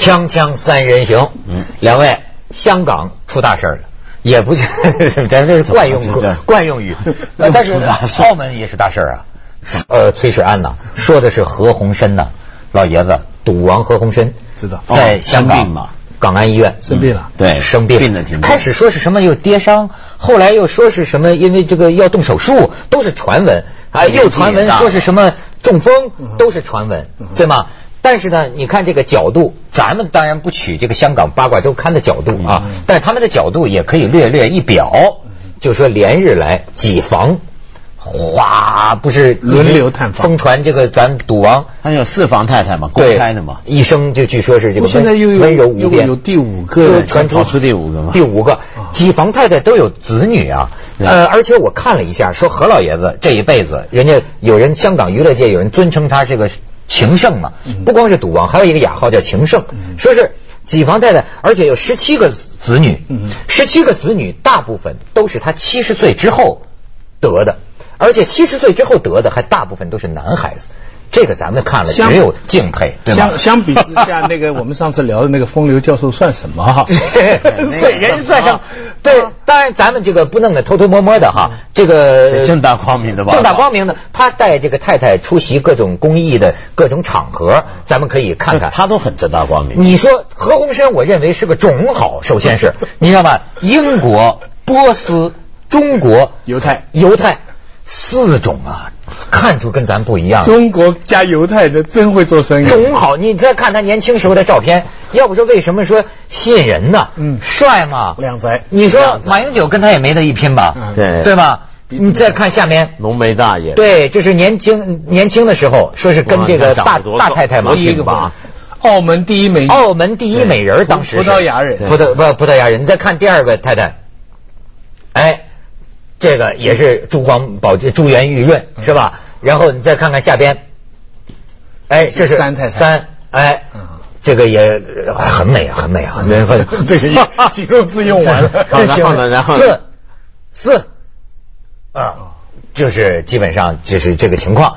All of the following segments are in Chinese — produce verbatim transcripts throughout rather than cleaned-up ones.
锵锵三人行，嗯，两位香港出大事了，也不是咱这是惯用惯用语，但是澳门也是大事啊。呃，崔世安呐，说的是何鸿燊呐，老爷子赌王何鸿燊， 知道在香港嘛。港安医院生病了， 嗯、对，生病， 病的挺。 开始说是什么又跌伤，后来又说是什么因为这个要动手术，都是传闻啊，又传闻说是什么中风，都是传闻，对吗？但是呢，你看这个角度，咱们当然不取这个香港八卦周刊的角度啊，嗯、但他们的角度也可以略略一表，就说连日来几房。哗，不是轮流探访， 疯传这个咱赌王， 他有四房太太嘛，公开的嘛， 一生就据说是这个现在又有温柔无边， 有第五个传出跑出第五个嘛， 第五个几房太太都有子女啊，呃，而且我看了一下，说何老爷子这一辈子，人家有人香港娱乐界有人尊称他这个情圣嘛，不光是赌王，还有一个雅号叫情圣，说是几房太太，而且有十七个子女，十七个子女大部分都是他七十岁之后得的。而且七十岁之后得的还大部分都是男孩子，这个咱们看了只有敬佩，对吧？ 相相比之下，那个我们上次聊的那个风流教授算什么哈？ 对，人算上对，当然咱们这个不弄得偷偷摸摸的哈，这个正大光明的吧？ 正大光明的，他带这个太太出席各种公益的各种场合，咱们可以看看， 他都很正大光明。 你说何鸿燊，我认为是个种好，首先是你知道吧？英国、波斯、中国、 犹太、 犹太。四种啊，看出跟咱不一样。 中国加犹太的真会做生意， 种好。你再看他年轻时候的照片，要不说为什么说吸引人呢？嗯，帅嘛， 靓仔。 你说马英九跟他也没得一拼吧？ 嗯、对对吧？你再看下面， 浓眉大眼。 对，这是年轻年轻的时候，说是跟这个大大太太嘛， 第一个吧。澳门第一美， 澳门第一美人，当时葡萄牙人， 葡萄不葡萄牙人。你再看第二个太太，哎。这个也是珠光宝气、珠圆玉润，是吧？然后你再看看下边，哎，这是三太太， 三，哎，这个也很美啊，很美啊。然后这个形容词用完了， 然后呢，然后四四啊，就是基本上就是这个情况。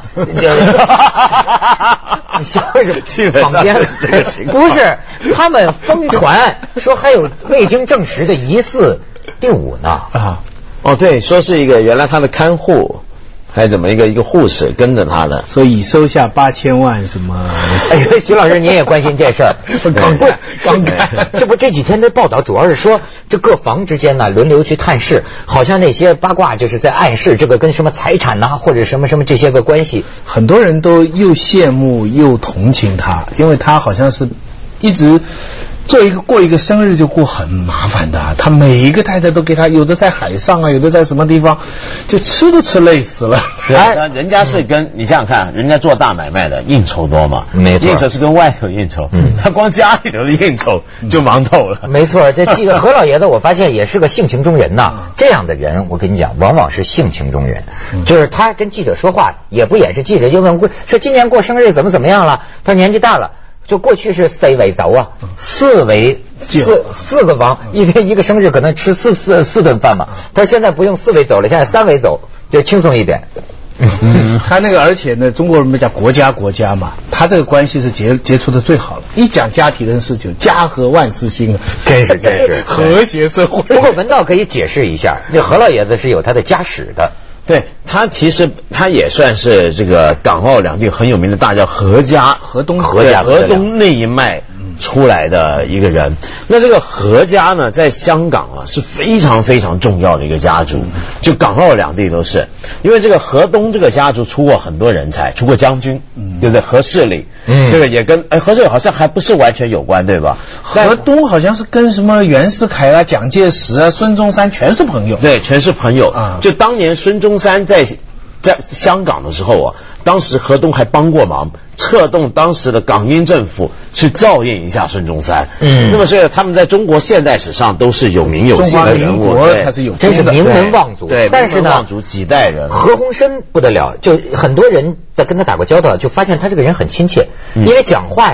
像是基本上是这个情况， 不是他们疯传说还有未经证实的疑似第五呢啊。 哦，对，说是一个原来他的看护，还是怎么一个一个护士跟着他的， 所以收下八千万什么？ 哎呀，徐老师您也关心这事儿， 刚干刚干， 这不这几天的报道主要是说这各房之间呢轮流去探视，好像那些八卦就是在暗示这个跟什么财产呐、啊、或者什么什么这些个关系。 很多人都又羡慕又同情他，因为他好像是一直。做一个过一个生日就过很麻烦的，他每一个太太都给他，有的在海上啊，有的在什么地方，就吃都吃累死了。 哎，人家是跟你想想看，人家做大买卖的应酬多嘛， 没错， 应酬是跟外头应酬，嗯，他光家里头的应酬就忙透了。 没错，这这个何老爷子，我发现也是个性情中人呐。这样的人，我跟你讲，往往是性情中人，就是他跟记者说话也不掩饰，记者就问说今年过生日怎么怎么样了？他说年纪大了。就过去是四围走啊，四围四四个房，一天一个生日可能吃四四四顿饭嘛。他现在不用四围走了，现在三围走，就轻松一点。 嗯，他那个而且呢，中国人不讲国家国家嘛，他这个关系是结接触的最好了。一讲家庭人事就家和万事兴， 真是真是和谐社会。 不过文道可以解释一下，那何老爷子是有他的家史的。 对，他其实他也算是这个港澳两地很有名的大叫何家， 河东何家河东那一脉出来的一个人。那这个何家呢，在香港啊是非常非常重要的一个家族，就港澳两地都是。因为这个河东这个家族出过很多人才，出过将军，对不对？何世礼，嗯，这个也跟哎何世礼好像还不是完全有关，对吧？ 河东好像是跟什么袁世凯啊、蒋介石啊、孙中山全是朋友， 对，全是朋友啊。就当年孙中山在在香港的时候啊，当时何东还帮过忙，策动当时的港英政府去照应一下孙中山。嗯，那么所以他们在中国现代史上都是有名有姓的人物， 他是有真是名门望族。 对， 但是呢， 望族几代人。 何鸿燊不得了，就很多人在跟他打过交道，就发现他这个人很亲切，嗯、因为讲话呀。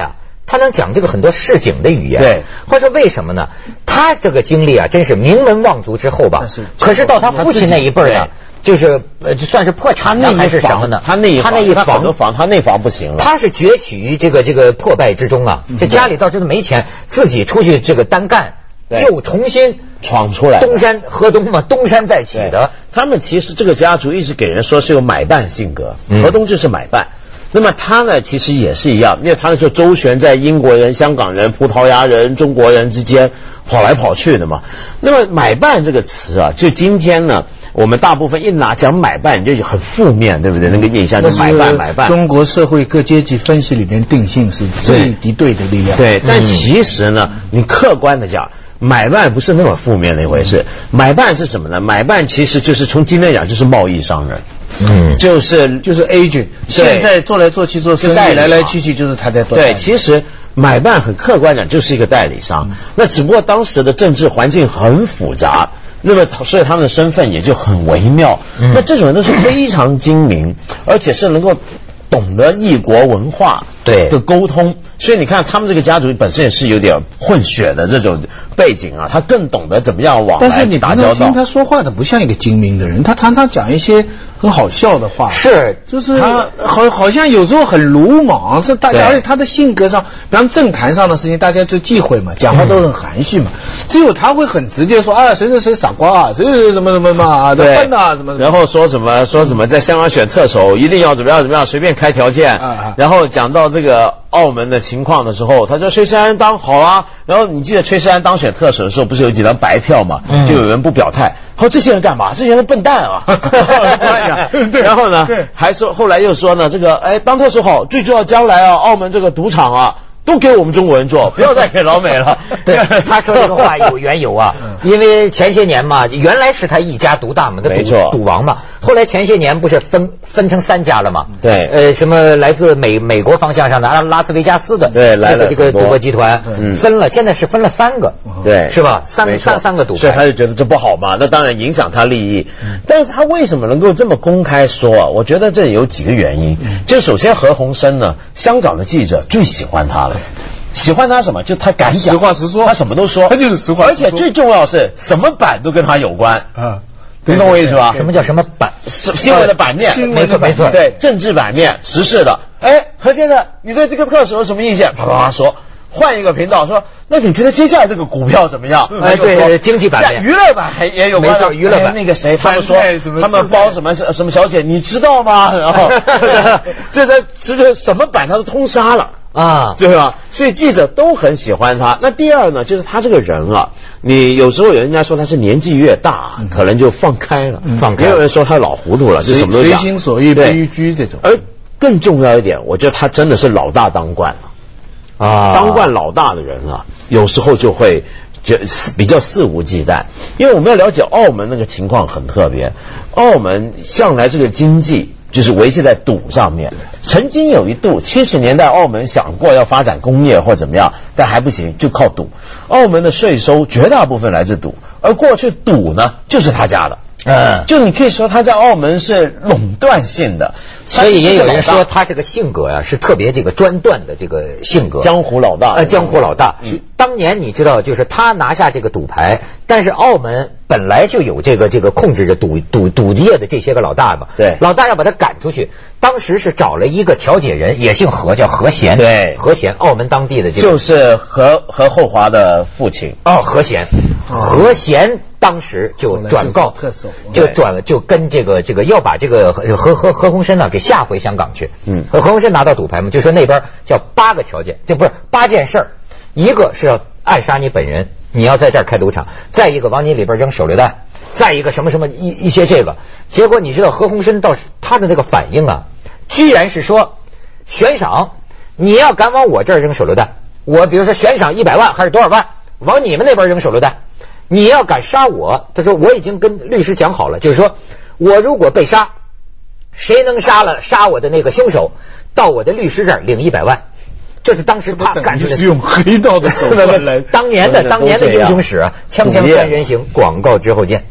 他能讲这个很多市井的语言。 对， 或者说为什么呢？他这个经历啊，真是名门望族之后吧。是可是到他父亲那一辈呢，就是呃，就算是破产呢还是什么呢？ 他那一他那一房房他那房不行了。 他是崛起于这个这个破败之中啊，这家里倒真的没钱，自己出去这个单干。又重新闯出来， 东山河东嘛，东山再起的。 他们其实这个家族一直给人说是有买办性格， 嗯、 河东就是买办。那么他呢，其实也是一样，因为他那时候周旋在英国人、香港人、葡萄牙人、中国人之间跑来跑去的嘛。那么买办这个词啊，就今天呢，我们大部分一拿讲买办，就很负面，对不对？那个印象就买办买办。 中国社会各阶级分析里面定性是最敌对的力量。 对，但其实呢，你客观的讲。买办不是那么负面的一回事，买办是什么呢？买办其实就是从今天讲就是贸易商人， 嗯， 就是就是 agent， 现在做来做去做生意来来去去就是他在做。 对，其实买办很客观讲就是一个代理商，嗯、那只不过当时的政治环境很复杂，那么所以他们的身份也就很微妙。嗯、那这种人都是非常精明，而且是能够懂得异国文化对的沟通，所以你看他们这个家族本身也是有点混血的这种背景啊，他更懂得怎么样往来打交道。 但是你平常听他说话的不像一个精明的人，他常常讲一些很好笑的话， 是就是他好好像有时候很鲁莽，是大家，而且他的性格上，比方政坛上的事情大家就忌讳嘛，讲话都很含蓄嘛，嗯、只有他会很直接说啊谁谁谁傻瓜啊，谁谁谁什么什么嘛， 对笨啊什么， 然后说什么说什么在香港选特首一定要怎么样怎么样，随便开条件，啊、然后讲到这个澳门的情况的时候，他说崔世安当好啊，然后你记得崔世安当选特首的时候，不是有几张白票嘛，嗯、就有人不表态，他说这些人干嘛？这些人笨蛋啊！对，然后呢，还说后来又说呢，这个哎当特首好，最重要将来啊，澳门这个赌场啊。都给我们中国人做，不要再给老美了。 对，他说这个话有缘由啊，因为前些年嘛，原来是他一家独大嘛， 没错， 赌王嘛。后来前些年不是分分成三家了嘛？ 对， 呃，什么来自美美国方向上的拉拉斯维加斯的， 对，来了这个赌博集团，嗯，分了，现在是分了三个， 对， 是吧？三三三个赌， 所以他就觉得这不好嘛，那当然影响他利益。但是他为什么能够这么公开说啊？我觉得这有几个原因，就首先何鸿燊呢，香港的记者最喜欢他了。喜欢他什么？就他敢讲， 实话实说， 他什么都说， 他就是实话实说。 而且最重要是什么版都跟他有关啊，你懂我意思吧？ 什么叫什么版？ 新闻的版面， 没错没错， 对，政治版面，时事的。哎，何先生，你对这个特首有什么意见？啪啪啪说。换一个频道说，那你觉得接下来这个股票怎么样？ 哎，对，经济版面， 娱乐版还也有关， 没错，娱乐版那个谁，他们说他们包什么什么小姐，你知道吗？然后这在这个什么版他都通杀了。啊，对吧？所以记者都很喜欢他。那第二呢，就是他这个人啊，你有时候有人家说他是年纪越大，嗯、可能就放开了，嗯、放开。也有人说他老糊涂了，就什么都讲， 随心所欲、不逾矩这种。 而更重要一点，我觉得他真的是老大当惯了啊，当惯老大的人啊，有时候就会就比较肆无忌惮。因为我们要了解澳门那个情况很特别，澳门向来这个经济。就是维系在赌上面，曾经有一度七十年代澳门想过要发展工业或怎么样，但还不行，就靠赌。澳门的税收绝大部分来自赌，而过去赌呢就是他家的，嗯，就你可以说他在澳门是垄断性的。 所以也有人说他这个性格呀、啊、是特别这个专断的这个性格， 江湖老大， 呃，江湖老大。嗯、当年你知道，就是他拿下这个赌牌，但是澳门本来就有这个这个控制着赌赌赌业的这些个老大嘛， 对， 老大要把他赶出去，当时是找了一个调解人，也姓何，叫何贤， 对， 何贤，澳门当地的这个， 就是何何厚华的父亲， 哦，何贤，何贤。当时就转告，就转就跟这个这个要把这个何何何何鸿燊呢给下回香港去。嗯，何鸿燊拿到赌牌嘛，就说那边叫八个条件，就不是八件事儿，一个是要暗杀你本人，你要在这儿开赌场；再一个往你里边扔手榴弹；再一个什么什么一一些这个。结果你知道何鸿燊倒是他的那个反应啊，居然是说悬赏，你要敢往我这儿扔手榴弹，我比如说悬赏一百万还是多少万，往你们那边扔手榴弹。你要敢杀我，他说我已经跟律师讲好了，就是说我如果被杀，谁能杀了杀我的那个凶手，到我的律师这儿领一百万。这是当时他感觉是用黑道的手段来， 当年的当年的英雄史啊，锵锵三人行，广告之后见。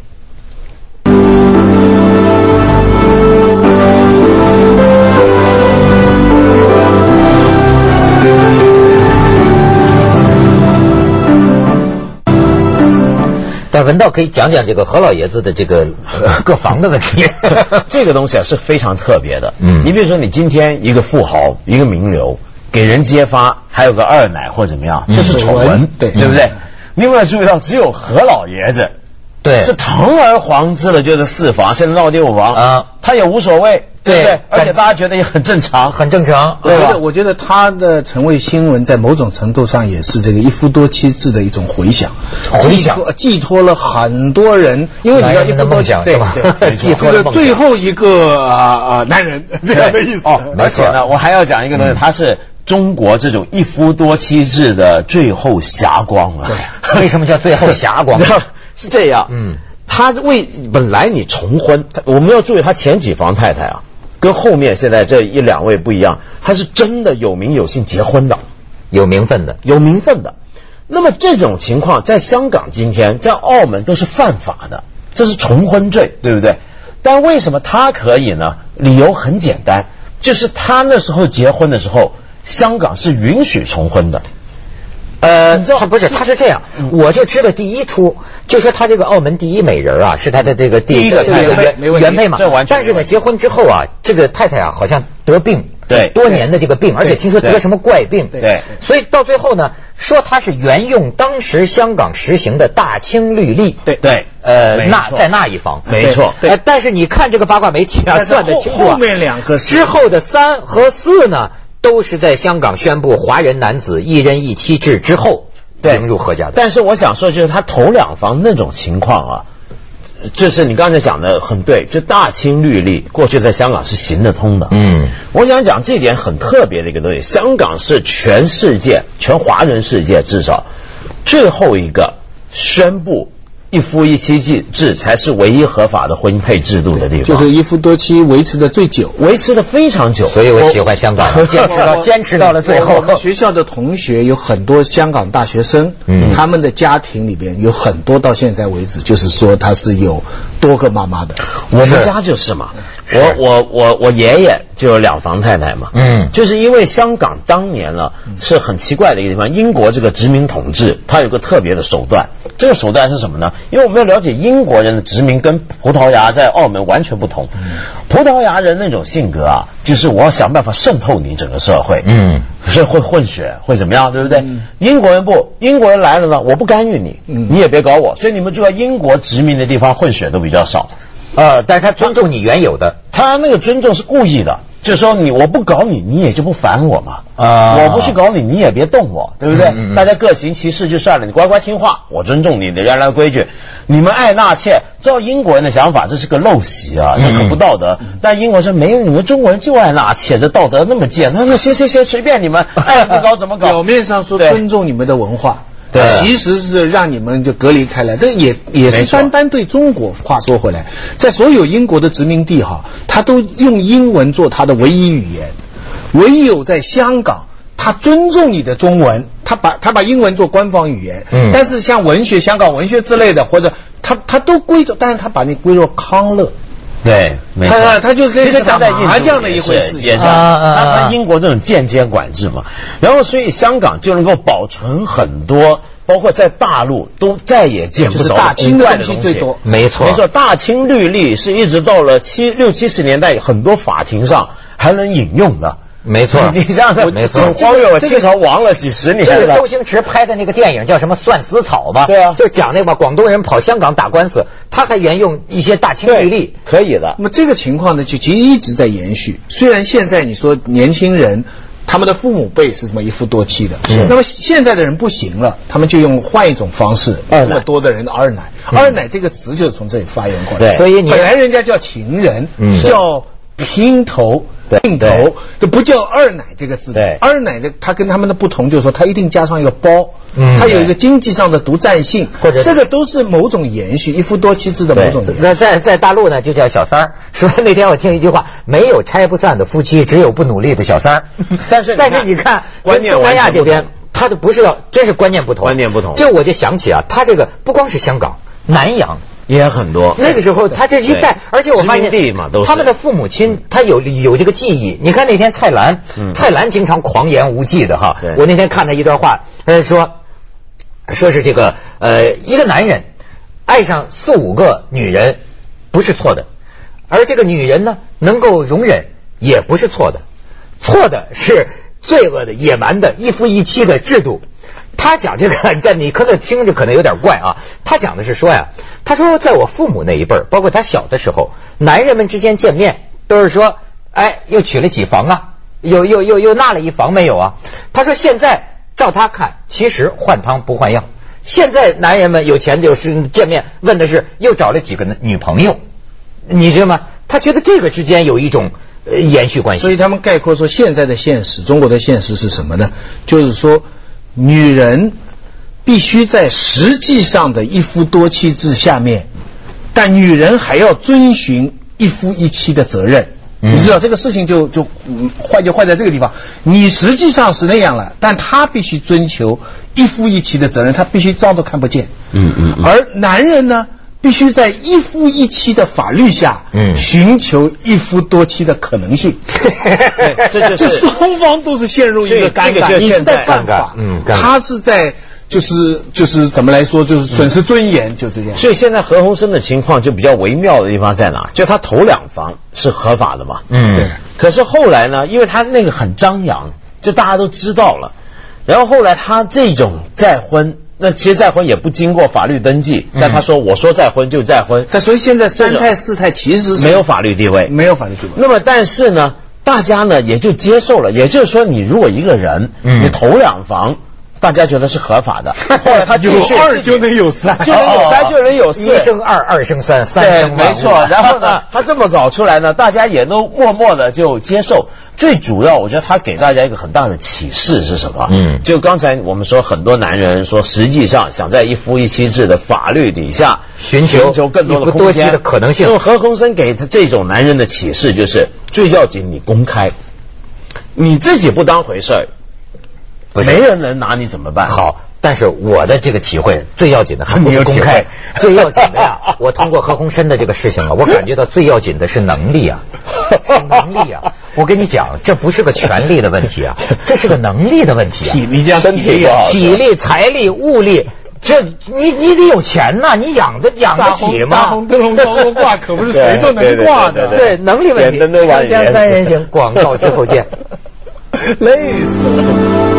但文道可以讲讲这个何老爷子的这个、呃、各房的问题。 这个东西啊是非常特别的。嗯，你比如说你今天一个富豪，一个名流，给人揭发还有个二奶或怎么样，这是丑闻，对对不对？你有没有注意到，只有何老爷子？对，是堂而皇之的，就是四房，现在闹六房啊，他也无所谓，对不对？而且大家觉得也很正常， 很正常， 对吧？我觉得他的成为新闻，在某种程度上也是这个一夫多妻制的一种回响，回响寄托了很多人，因为你要一夫多妻，对吧？寄托了最后一个啊男人这样的意思。 哦，而且呢，我还要讲一个东西，他是中国这种一夫多妻制的最后霞光啊！ 对，为什么叫最后霞光？ 是这样，嗯，他为本来你重婚，我们要注意他前几房太太啊，跟后面现在这一两位不一样，他是真的有名有姓结婚的， 有名分的， 有名分的。那么这种情况在香港今天，在澳门都是犯法的，这是重婚罪，对不对？但为什么他可以呢？理由很简单，就是他那时候结婚的时候，香港是允许重婚的。 呃，他不是，他是这样，我就知道第一出，就说他这个澳门第一美人啊，是他的这个第一个原原配嘛。但是呢，结婚之后啊，这个太太啊，好像得病， 对， 多年的这个病，而且听说得什么怪病， 对， 所以到最后呢，说他是沿用当时香港实行的大清律例， 对对， 呃，那在那一方， 没错， 对。但是你看这个八卦媒体啊，算得清楚， 后面两个之后的三和四呢？都是在香港宣布华人男子一人一妻制之后迎入何家的。 但是我想说，就是他头两房那种情况啊，就是你刚才讲的很对，就大清律例过去在香港是行得通的。嗯，我想讲这点很特别的一个东西，香港是全世界全华人世界至少最后一个宣布一夫一妻制才是唯一合法的婚姻配制度的地方， 就是一夫多妻维持的最久， 维持的非常久。 所以我喜欢香港，坚持到坚持到了最后。 我们学校的同学有很多香港大学生，嗯，他们的家庭里边有很多到现在为止，就是说他是有多个妈妈的。 我们家就是嘛，我我我我爷爷就有两房太太嘛，嗯，就是因为香港当年呢是很奇怪的一个地方，英国这个殖民统治，它有个特别的手段，这个手段是什么呢？因为我们要了解英国人的殖民跟葡萄牙在澳门完全不同。葡萄牙人那种性格啊，就是我要想办法渗透你整个社会，嗯，是会混血，会怎么样，对不对？嗯、英国人不，英国人来了呢，我不干预你，嗯、你也别搞我。所以你们知道，英国殖民的地方混血都比较少。 呃，但是他尊重你原有的， 他那个尊重是故意的，就是说你我不搞你，你也就不烦我嘛。啊，我不去搞你，你也别动我，对不对？嗯嗯、大家各行其事就算了，你乖乖听话，我尊重你的原来的规矩。你们爱纳妾，照英国人的想法，这是个陋习啊，那很不道德。嗯、但英国说没有，你们中国人就爱纳妾，这道德那么贱。他说行行行，随便你们，爱怎么搞怎么搞。 表面上说尊重你们的文化。对，其实是让你们就隔离开来，但也也是单单对中国。话说回来，在所有英国的殖民地哈，他都用英文做他的唯一语言，唯有在香港，他尊重你的中文，他把他把英文做官方语言。嗯，但是像文学、香港文学之类的，或者他他都归作，但是他把你归作康乐。 对，没错， 他他就跟打麻将的一回事情啊，他他英国这种间接管制嘛，然后所以香港就能够保存很多，包括在大陆都再也见不着大清的东西最多， 没错没错，大清律例是一直到了七六七十年代，很多法庭上还能引用的。 没错， 你像没错， 荒谬，清朝亡了几十年了。 这个周星驰拍的那个电影叫什么《算死草》嘛？ 对啊， 就讲那个广东人跑香港打官司，他还沿用一些大清律例， 可以的。 那么这个情况呢，就其实一直在延续。虽然现在你说年轻人他们的父母辈是这么一夫多妻的，那么现在的人不行了，他们就用换一种方式，那么多的人的二奶，二奶这个词就是从这里发源过来。 所以你本来人家叫情人，叫姘头。姘头这不叫二奶这个字， 对， 二奶的它跟他们的不同就是说它一定加上一个包，嗯，它有一个经济上的独占性，或者这个都是某种延续一夫多妻制的某种延续。 那在在大陆呢就叫小三儿，说那天我听一句话，没有拆不散的夫妻，只有不努力的小三儿。 但是但是你看观念东南亚这边，他就不是真是观念不同， 观念不同。 这我就想起啊，他这个不光是香港，南洋。 也很多， 那个时候他这一代，而且我发现他们的父母亲他有有这个记忆。你看那天蔡澜，嗯、蔡澜经常狂言无忌的哈。我那天看他一段话，他说说是这个呃一个男人， 爱上四五个女人不是错的，而这个女人呢能够容忍也不是错的，错的是罪恶的、野蛮的、一夫一妻的制度。他讲这个，但你可能听着可能有点怪啊。他讲的是说呀，他说在我父母那一辈儿，包括他小的时候，男人们之间见面都是说，哎，又娶了几房啊，又又又又纳了一房没有啊？他说现在照他看，其实换汤不换药。现在男人们有钱就是见面问的是又找了几个女朋友，你知道吗？他觉得这个之间有一种呃延续关系。 所以他们概括说，现在的现实，中国的现实是什么呢？就是说，女人必须在实际上的一夫多妻制下面，但女人还要遵循一夫一妻的责任。嗯、你知道这个事情就就嗯坏就坏在这个地方，你实际上是那样了，但他必须追求一夫一妻的责任，他必须装作看不见。 嗯嗯嗯。 而男人呢，必须在一夫一妻的法律下，嗯，寻求一夫多妻的可能性。 这就是这双方都是陷入一个尴尬，你是在犯法，嗯，他是在。就是就是怎么来说，就是损失尊严，就这样。 所以现在何鸿燊的情况就比较微妙的地方在哪？就他头两房是合法的嘛， 嗯，对。 可是后来呢，因为他那个很张扬，就大家都知道了。然后后来他这种再婚，那其实再婚也不经过法律登记，嗯、但他说我说再婚就再婚。 但所以现在三胎四胎其实是没有法律地位， 没有法律地位。 那么但是呢，大家呢也就接受了，也就是说，你如果一个人，嗯、你头两房。大家觉得是合法的，后来他有二就能有三， 就能有三就能有四， 一生二，二生三，三生对，没错。然后呢，他这么搞出来呢，大家也都默默的就接受。最主要，我觉得他给大家一个很大的启示是什么？嗯，就刚才我们说，很多男人说，实际上想在一夫一妻制的法律底下寻求寻求更多的空间的可能性。 因为何鸿燊给他这种男人的启示就是，最要紧你公开，你自己不当回事儿。没人能拿你怎么办？ 好，但是我的这个体会最要紧的还不是公开，最要紧的呀，我通过何鸿燊的这个事情啊，我感觉到最要紧的是能力啊，是能力啊！我跟你讲，这不是个权力的问题啊，这是个能力的问题啊， 体力加身体啊， 体力、财力、物力。这你你得有钱呐，你养得养得起吗？ 大红灯笼高高挂，可不是谁都能挂的。 对，能力问题。长江三人行，广告之后见。 累死了。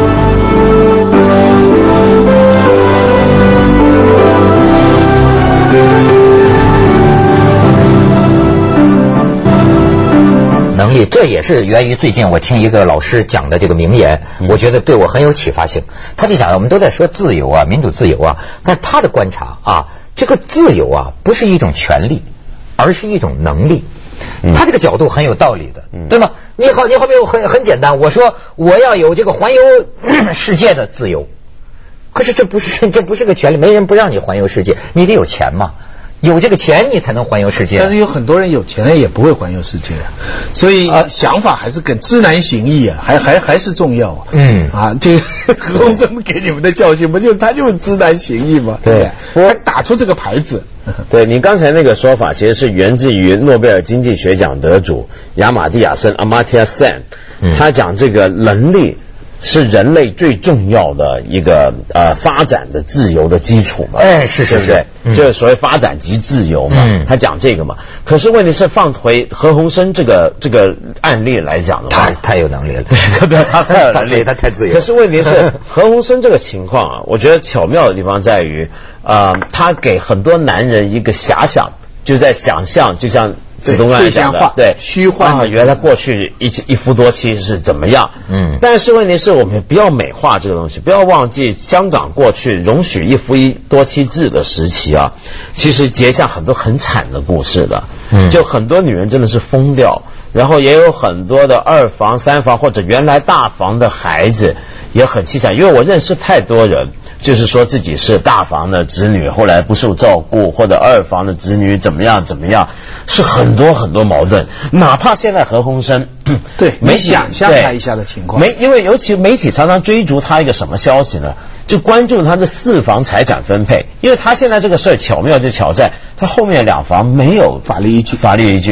能力，这也是源于最近我听一个老师讲的这个名言，我觉得对我很有启发性。他就讲，我们都在说自由啊，民主自由啊，但他的观察啊，这个自由啊不是一种权利，而是一种能力。他这个角度很有道理的，对吗？你好，你好比很很简单，我说我要有这个环游世界的自由，可是这不是这不是个权利，没人不让你环游世界，你得有钱嘛。有这个钱你才能环游世界， 但是有很多人有钱了也不会环游世界，所以啊，想法还是跟知难行易啊，还还还是重要。嗯啊，这个何鸿燊给你们的教训不就他就是知难行易吗？ 对， 我打出这个牌子。 对，你刚才那个说法其实是源自于诺贝尔经济学奖得主亚马蒂亚森 Amartya Sen， 他讲这个能力是人类最重要的一个呃发展的自由的基础嘛？ 哎，是是是， 嗯、就是所谓发展即自由嘛。嗯，他讲这个嘛。可是问题是，放回何鸿燊这个这个案例来讲的话， 他太有能力了， 对对对，他太有能力， 他太自由。 可是问题是，何鸿燊这个情况啊，我觉得巧妙的地方在于，呃，他给很多男人一个遐想，就在想象，就像。子东刚才讲的，对， 虚幻啊，原来过去一一夫多妻是怎么样？嗯，但是问题是我们不要美化这个东西，不要忘记香港过去容许一夫一多妻制的时期啊，其实结下很多很惨的故事的。嗯，就很多女人真的是疯掉，然后也有很多的二房、三房或者原来大房的孩子也很凄惨，因为我认识太多人。就是说自己是大房的子女，后来不受照顾，或者二房的子女怎么样怎么样，是很多很多矛盾。哪怕现在何鸿燊， 对，没想象他一下的情况， 没，因为尤其媒体常常追逐他一个什么消息呢？就关注他的四房财产分配，因为他现在这个事儿巧妙就巧在他后面两房没有法律依据， 法律依据。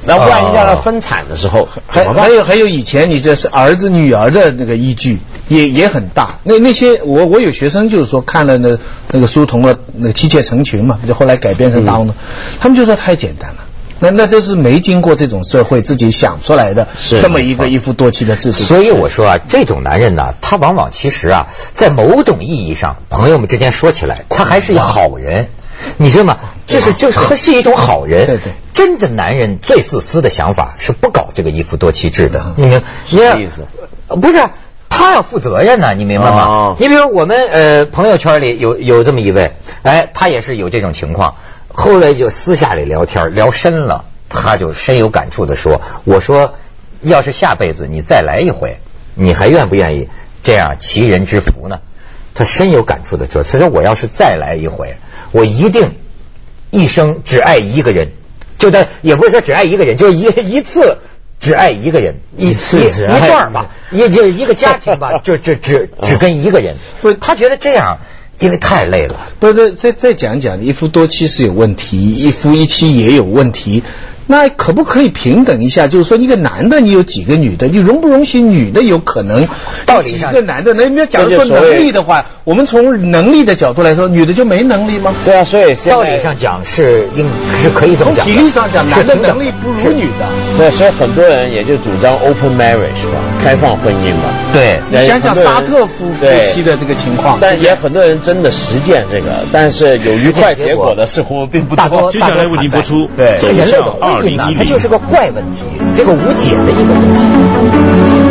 那万一将来分产的时候， 还还有还有以前你这是儿子女儿的那个依据也也很大。那那些我我有学生就是说看了那那个书童的那个妻妾成群嘛，就后来改编成大红灯，他们就说太简单了。那那都是没经过这种社会自己想出来的这么一个一夫多妻的制度。 所以我说啊，这种男人呢，他往往其实啊，在某种意义上，朋友们之间说起来，他还是一好人。你知道吗？就是就是他是一种好人。 对对， 真的男人最自私的想法是不搞这个一夫多妻制的。你明什么意思？ 不是，他要负责任呢，你明白吗？哦、你比如我们呃朋友圈里有有这么一位，哎，他也是有这种情况。后来就私下里聊天聊深了，他就深有感触的说：“我说，要是下辈子你再来一回，你还愿不愿意这样齐人之福呢？”他深有感触的说：“他说我要是再来一回，我一定一生只爱一个人，就他也不是说只爱一个人，就是一一次只爱一个人， 一次只爱一段吧，也就是一个家庭吧，就只只只跟一个人。不，他觉得这样。”因为太累了。 不是，再再讲讲，一夫多妻是有问题，一夫一妻也有问题。那可不可以平等一下？就是说，一个男的你有几个女的，你容不容许女的有可能道理上几个男的？那你要假如说能力的话，我们从能力的角度来说，女的就没能力吗？ 对啊，所以道理上讲是应是可以这么讲的。 从体力上讲，男的能力不如女的。 对，所以很多人也就主张 open marriage 吧，开放婚姻嘛。 对， 你想想沙特夫夫妻的这个情况， 但也很多人真的实践这个，但是有愉快结果的似乎并不多。 接下来为您播出对，这个人类的婚姻呢，它就是个怪问题，这个无解的一个东西。